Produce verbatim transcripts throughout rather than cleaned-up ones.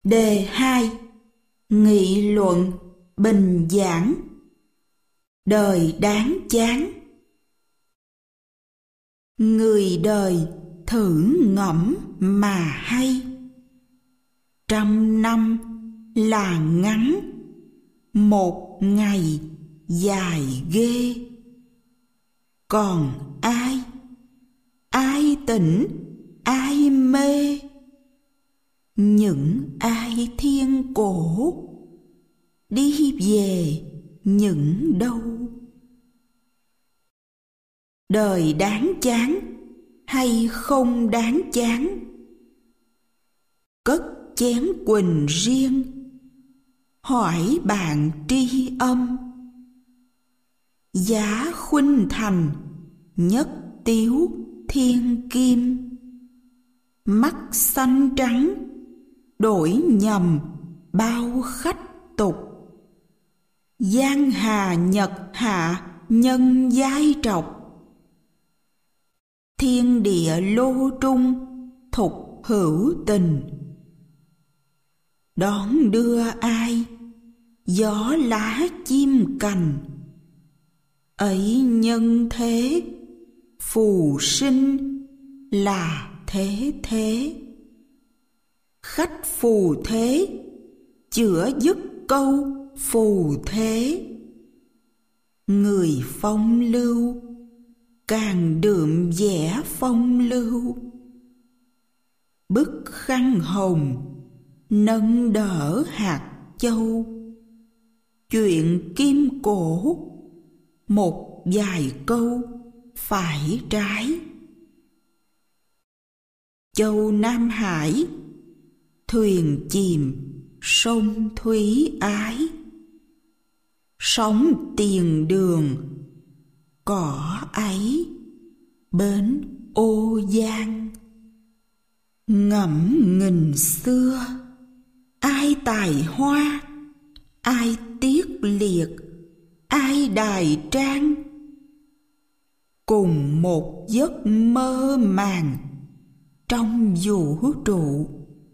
Đề hai. Nghị luận bình giảng. Đời đáng chán. Người đời thử ngẫm mà hay. Trăm năm là ngắn, một ngày dài ghê. Còn ai, ai tỉnh, ai mê? Những ai thiên cổ đi về những đâu? Đời đáng chán hay không đáng chán? Cất chén quỳnh riêng, hỏi bạn tri âm. Giá khuynh thành, nhất tiếu thiên kim. Mắt xanh trắng, đổi nhầm bao khách tục. Giang hà nhật hạ, nhân giai trọc. Thiên địa lô trung, thục hữu tình. Đón đưa ai, gió lá chim cành. Ấy nhân thế, phù sinh là thế thế. Khách phù thế, chữa dứt câu phù thế. Người phong lưu, càng đượm vẻ phong lưu. Bức khăn hồng, nâng đỡ hạt châu. Chuyện kim cổ, một vài câu phải trái. Châu Nam Hải, thuyền chìm sông thúy ái. Sóng tiền đường, cỏ ấy bến Ô Giang. Ngẫm nghìn xưa, ai tài hoa, ai tiết liệt, ai đài trang. Cùng một giấc mơ màng trong vũ trụ.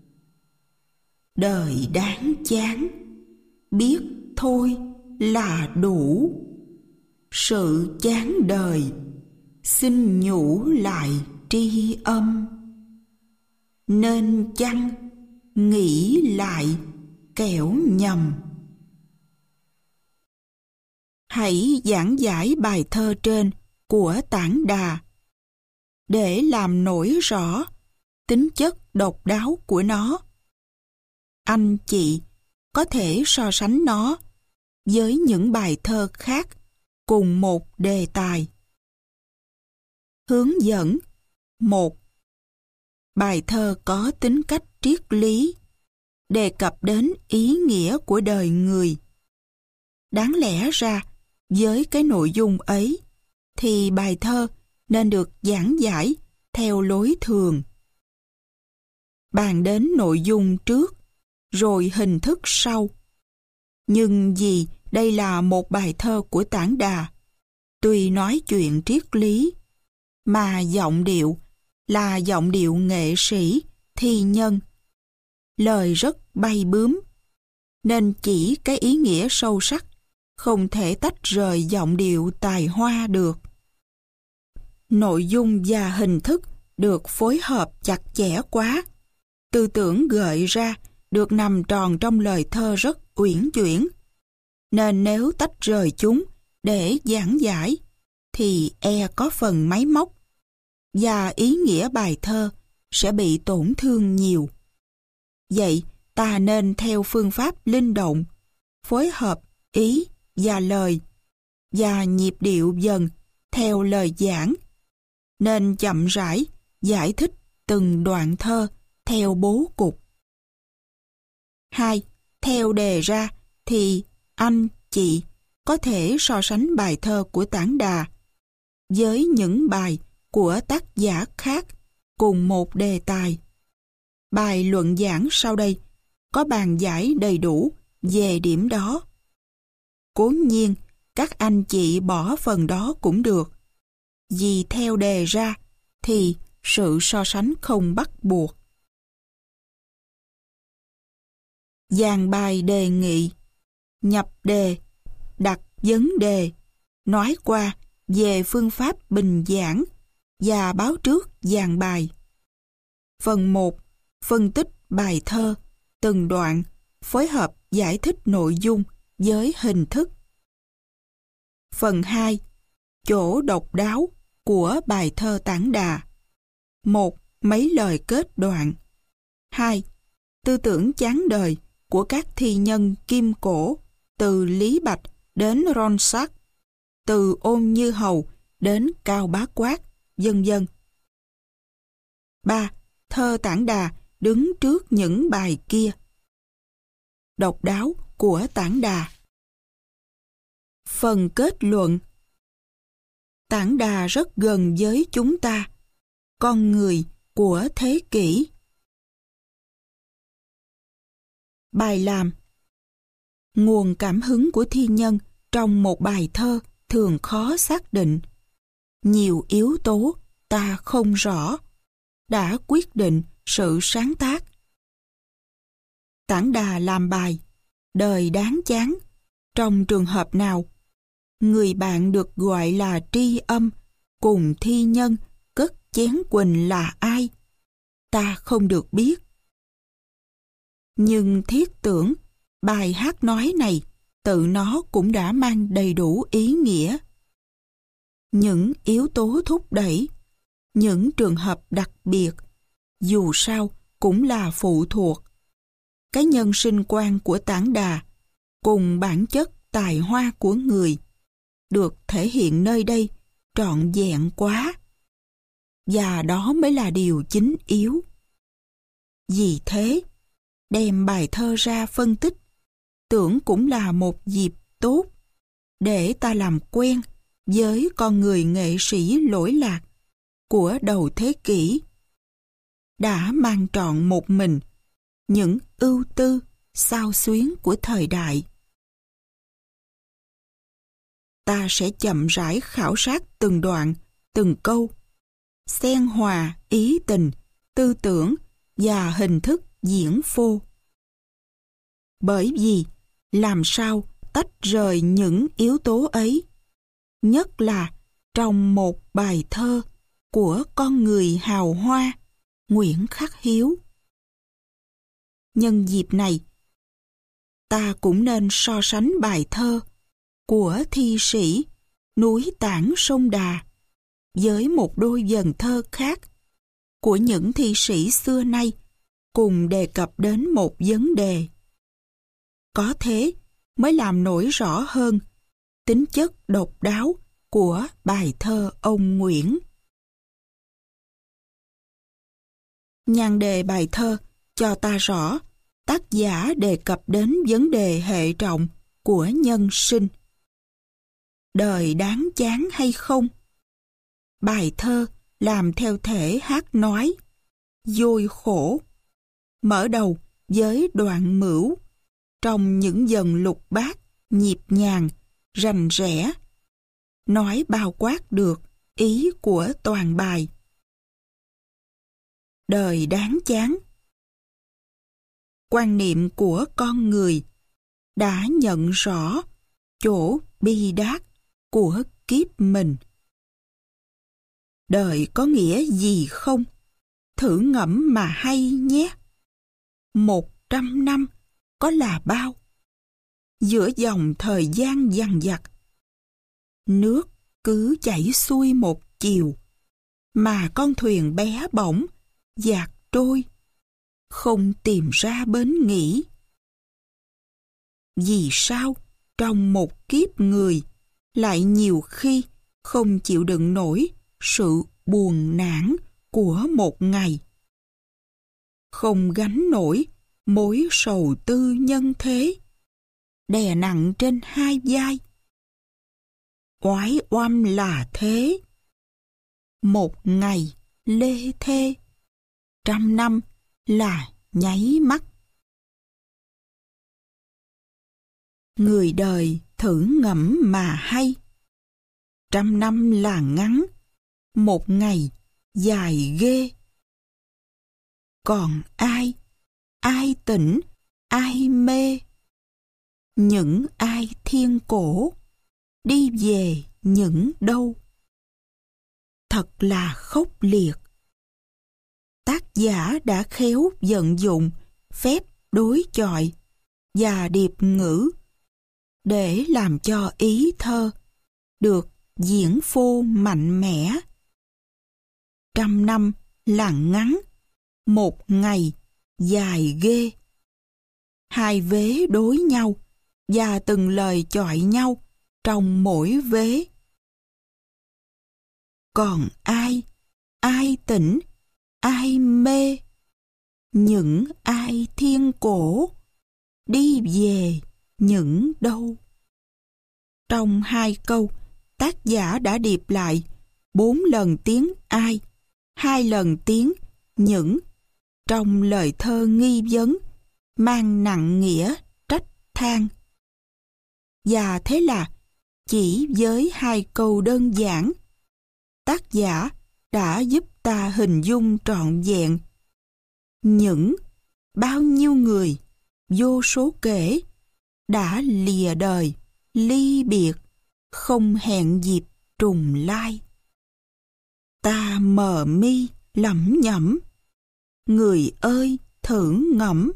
Đời đáng chán, biết thôi là đủ. Sự chán đời, xin nhủ lại tri âm. Nên chăng nghĩ lại kẻo nhầm. Hãy giảng giải bài thơ trên của Tản Đà để làm nổi rõ tính chất độc đáo của nó. Anh chị có thể so sánh nó với những bài thơ khác cùng một đề tài. Hướng dẫn một. Bài thơ có tính cách triết lý, đề cập đến ý nghĩa của đời người. Đáng lẽ ra, với cái nội dung ấy, thì bài thơ nên được giảng giải theo lối thường. Bàn đến nội dung trước, rồi hình thức sau. Nhưng vì đây là một bài thơ của Tản Đà, tuy nói chuyện triết lý, mà giọng điệu là giọng điệu nghệ sĩ, thi nhân. Lời rất bay bướm, nên chỉ cái ý nghĩa sâu sắc không thể tách rời giọng điệu tài hoa được. Nội dung và hình thức được phối hợp chặt chẽ quá. Tư tưởng gợi ra được nằm tròn trong lời thơ rất uyển chuyển. Nên nếu tách rời chúng để giảng giải, thì e có phần máy móc, và ý nghĩa bài thơ sẽ bị tổn thương nhiều. Vậy ta nên theo phương pháp linh động, phối hợp ý và lời, và nhịp điệu dần theo lời giảng, nên chậm rãi giải thích từng đoạn thơ theo bố cục. Hai. Theo đề ra thì anh, chị có thể so sánh bài thơ của Tản Đà với những bài của tác giả khác cùng một đề tài. Bài luận giảng sau đây có bàn giải đầy đủ về điểm đó. Cố nhiên, các anh chị bỏ phần đó cũng được. Vì theo đề ra thì sự so sánh không bắt buộc. dàn bài đề nghị, nhập đề, đặt vấn đề, nói qua về phương pháp bình giảng và báo trước dàn bài. Phần một, phân tích bài thơ, từng đoạn, phối hợp giải thích nội dung với hình thức. Phần hai, chỗ độc đáo của bài thơ Tản Đà. Một, mấy lời kết đoạn. Hai, tư tưởng chán đời của các thi nhân kim cổ, từ Lý Bạch đến Ronsard, từ Ôn Như Hầu đến Cao Bá Quát, vân vân. Ba, thơ Tản Đà đứng trước những bài kia. Độc đáo của Tản Đà. Phần kết luận. Tản Đà rất gần với chúng ta, con người của thế kỷ. Bài làm. Nguồn cảm hứng của thi nhân trong một bài thơ thường khó xác định. Nhiều yếu tố ta không rõ đã quyết định sự sáng tác. Tản Đà làm bài đời đáng chán. Trong trường hợp nào, người bạn được gọi là tri âm cùng thi nhân cất chén quỳnh là ai? Ta không được biết. Nhưng thiết tưởng bài hát nói này tự nó cũng đã mang đầy đủ ý nghĩa. Những yếu tố thúc đẩy, những trường hợp đặc biệt, dù sao cũng là phụ thuộc. Cái nhân sinh quan của Tản Đà cùng bản chất tài hoa của người được thể hiện nơi đây trọn vẹn quá. Và đó mới là điều chính yếu. Vì thế, đem bài thơ ra phân tích tưởng cũng là một dịp tốt để ta làm quen với con người nghệ sĩ lỗi lạc của đầu thế kỷ, đã mang trọn một mình những ưu tư xao xuyến của thời đại. Ta sẽ chậm rãi khảo sát từng đoạn, từng câu, xen hòa ý tình, tư tưởng và hình thức diễn phô. Bởi vì làm sao tách rời những yếu tố ấy, nhất là trong một bài thơ của con người hào hoa Nguyễn Khắc Hiếu. Nhân dịp này, ta cũng nên so sánh bài thơ của thi sĩ Núi Tản Sông Đà với một đôi vần thơ khác của những thi sĩ xưa nay cùng đề cập đến một vấn đề. Có thế mới làm nổi rõ hơn tính chất độc đáo của bài thơ ông Nguyễn. Nhan đề bài thơ cho ta rõ tác giả đề cập đến vấn đề hệ trọng của nhân sinh. Đời đáng chán hay không? Bài thơ làm theo thể hát nói, vôi khổ. Mở đầu với đoạn mửu, trong những dần lục bát, nhịp nhàng, rành rẽ, nói bao quát được ý của toàn bài. Đời đáng chán. Quan niệm của con người đã nhận rõ chỗ bi đát của kiếp mình. Đời có nghĩa gì không? Thử ngẫm mà hay nhé. Một trăm năm có là bao? Giữa dòng thời gian dằng dặc, nước cứ chảy xuôi một chiều, mà con thuyền bé bỏng dạt trôi, không tìm ra bến nghỉ. Vì sao trong một kiếp người lại nhiều khi không chịu đựng nổi sự buồn nản của một ngày? Không gánh nổi mối sầu tư nhân thế, đè nặng trên hai vai. Oái oăm là thế. Một ngày lê thê, trăm năm là nháy mắt. Người đời thử ngẫm mà hay. Trăm năm là ngắn, một ngày dài ghê. Còn ai, ai tỉnh ai mê, những ai thiên cổ, đi về những đâu. Thật là khốc liệt. Tác giả đã khéo vận dụng phép đối chọi và điệp ngữ để làm cho ý thơ được diễn phô mạnh mẽ. Trăm năm lặng ngắn, một ngày dài ghê. Hai vế đối nhau và từng lời chọi nhau trong mỗi vế. Còn ai, ai tỉnh, ai mê, những ai thiên cổ, đi về những đâu. Trong hai câu, tác giả đã điệp lại bốn lần tiếng ai, hai lần tiếng những, trong lời thơ nghi vấn, mang nặng nghĩa trách than. Và thế là, chỉ với hai câu đơn giản, tác giả đã giúp ta hình dung trọn vẹn những bao nhiêu người, vô số kể, đã lìa đời, ly biệt, không hẹn dịp trùng lai. Ta mờ mi lẩm nhẩm, người ơi thử ngẫm.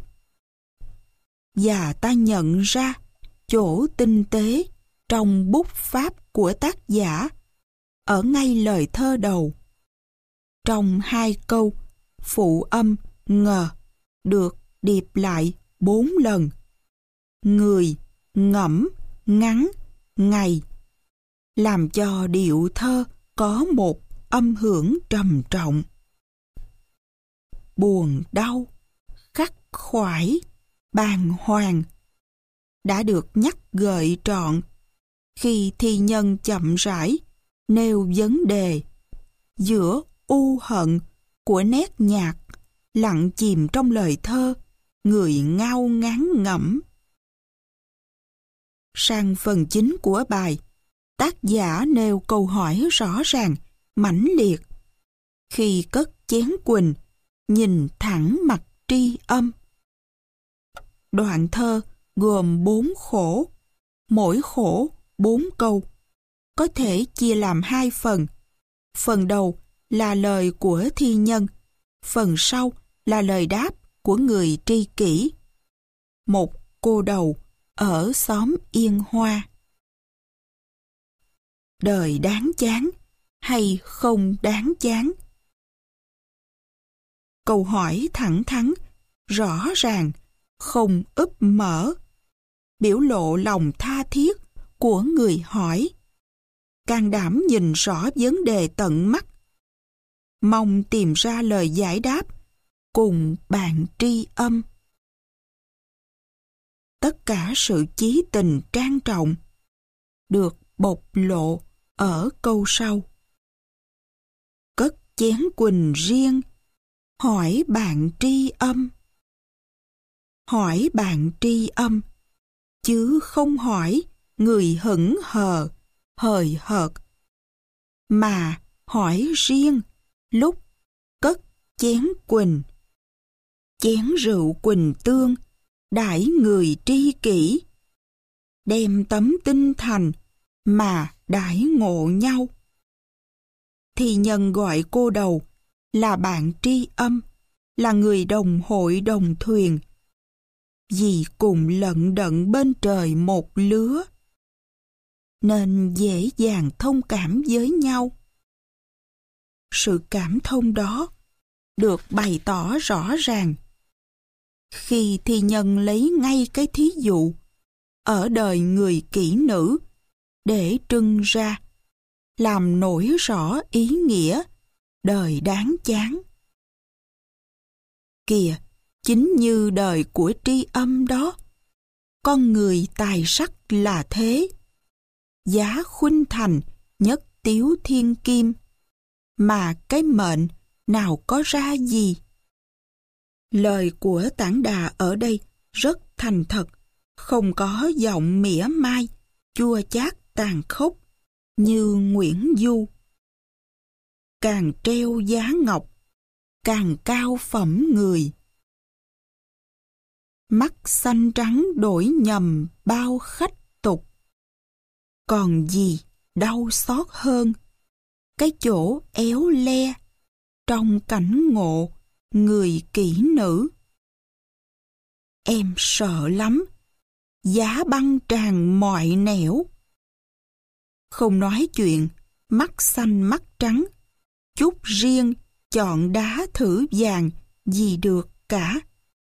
Và ta nhận ra chỗ tinh tế trong bút pháp của tác giả ở ngay lời thơ đầu. Trong hai câu, phụ âm ngờ được điệp lại bốn lần. Người, ngẫm, ngắn, ngày, làm cho điệu thơ có một âm hưởng trầm trọng. Buồn đau, khắc khoải, bàng hoàng đã được nhắc gợi trọn khi thi nhân chậm rãi nêu vấn đề giữa u hận của nét nhạc lặng chìm trong lời thơ người ngao ngán ngẫm. Sang phần chính của bài, tác giả nêu câu hỏi rõ ràng, mãnh liệt. Khi cất chén quỳnh, nhìn thẳng mặt tri âm. Đoạn thơ gồm bốn khổ, mỗi khổ bốn câu, có thể chia làm hai phần. Phần đầu là lời của thi nhân, phần sau là lời đáp của người tri kỷ. Một cô đầu ở xóm Yên Hoa. Đời đáng chán hay không đáng chán? Câu hỏi thẳng thắn, rõ ràng, không úp mở, biểu lộ lòng tha thiết của người hỏi. Can đảm nhìn rõ vấn đề tận mắt, mong tìm ra lời giải đáp cùng bạn tri âm. Tất cả sự chí tình trang trọng được bộc lộ ở câu sau. Cất chén quỳnh riêng, hỏi bạn tri âm. Hỏi bạn tri âm, chứ không hỏi người hững hờ, hời hợt, mà hỏi riêng lúc cất chén quỳnh. Chén rượu quỳnh tương, đãi người tri kỷ, đem tấm tinh thành mà đãi ngộ nhau. Thì nhân gọi cô đầu là bạn tri âm, là người đồng hội đồng thuyền, vì cùng lận đận bên trời một lứa, nên dễ dàng thông cảm với nhau. Sự cảm thông đó được bày tỏ rõ ràng khi thi nhân lấy ngay cái thí dụ ở đời người kỹ nữ để trưng ra, làm nổi rõ ý nghĩa đời đáng chán. Kìa, chính như đời của tri âm đó, con người tài sắc là thế, giá khuynh thành nhất tiếu thiên kim, mà cái mệnh nào có ra gì. Lời của Tản Đà ở đây rất thành thật, không có giọng mỉa mai, chua chát tàn khốc như Nguyễn Du. Càng treo giá ngọc, càng cao phẩm người. mắt xanh trắng đổi nhầm bao khách tục. Còn gì đau xót hơn cái chỗ éo le trong cảnh ngộ người kỹ nữ. Em sợ lắm, giá băng tràn mọi nẻo. Không nói chuyện mắt xanh mắt trắng, chút riêng chọn đá thử vàng gì được cả.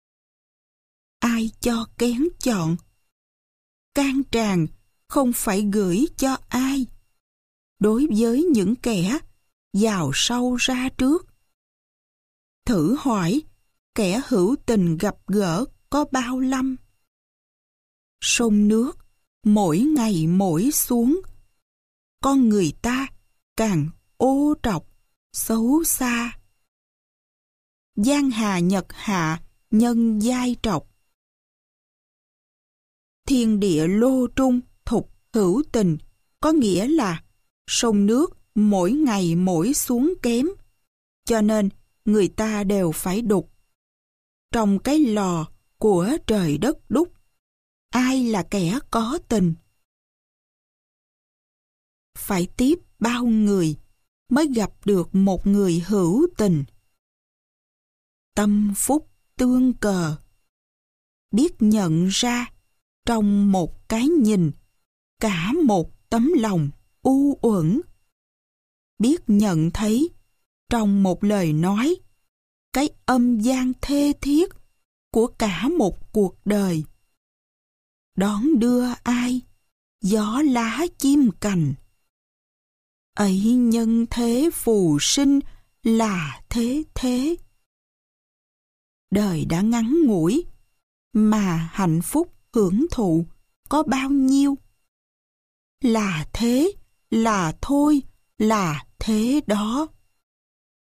Ai cho kén chọn? Can tràn không phải gửi cho ai. Đối với những kẻ vào sâu ra trước. Thử hỏi kẻ hữu tình gặp gỡ có bao lâm? Sông nước mỗi ngày mỗi xuống, con người ta càng ô trọc, xấu xa. Giang hà nhật hạ nhân giai trọc. Thiên địa lô trung thục hữu tình, có nghĩa là sông nước mỗi ngày mỗi xuống kém, cho nên người ta đều phải đục. Trong cái lò của trời đất đúc, ai là kẻ có tình? Phải tiếp bao người mới gặp được một người hữu tình. Tâm phúc tương cờ, biết nhận ra trong một cái nhìn cả một tấm lòng u uẩn. Biết nhận thấy trong một lời nói cái âm gian thê thiết của cả một cuộc đời. Đón đưa ai gió lá chim cành, ấy nhân thế phù sinh là thế thế. Đời đã ngắn ngủi mà hạnh phúc hưởng thụ có bao nhiêu? Là thế, là thôi, là thế đó.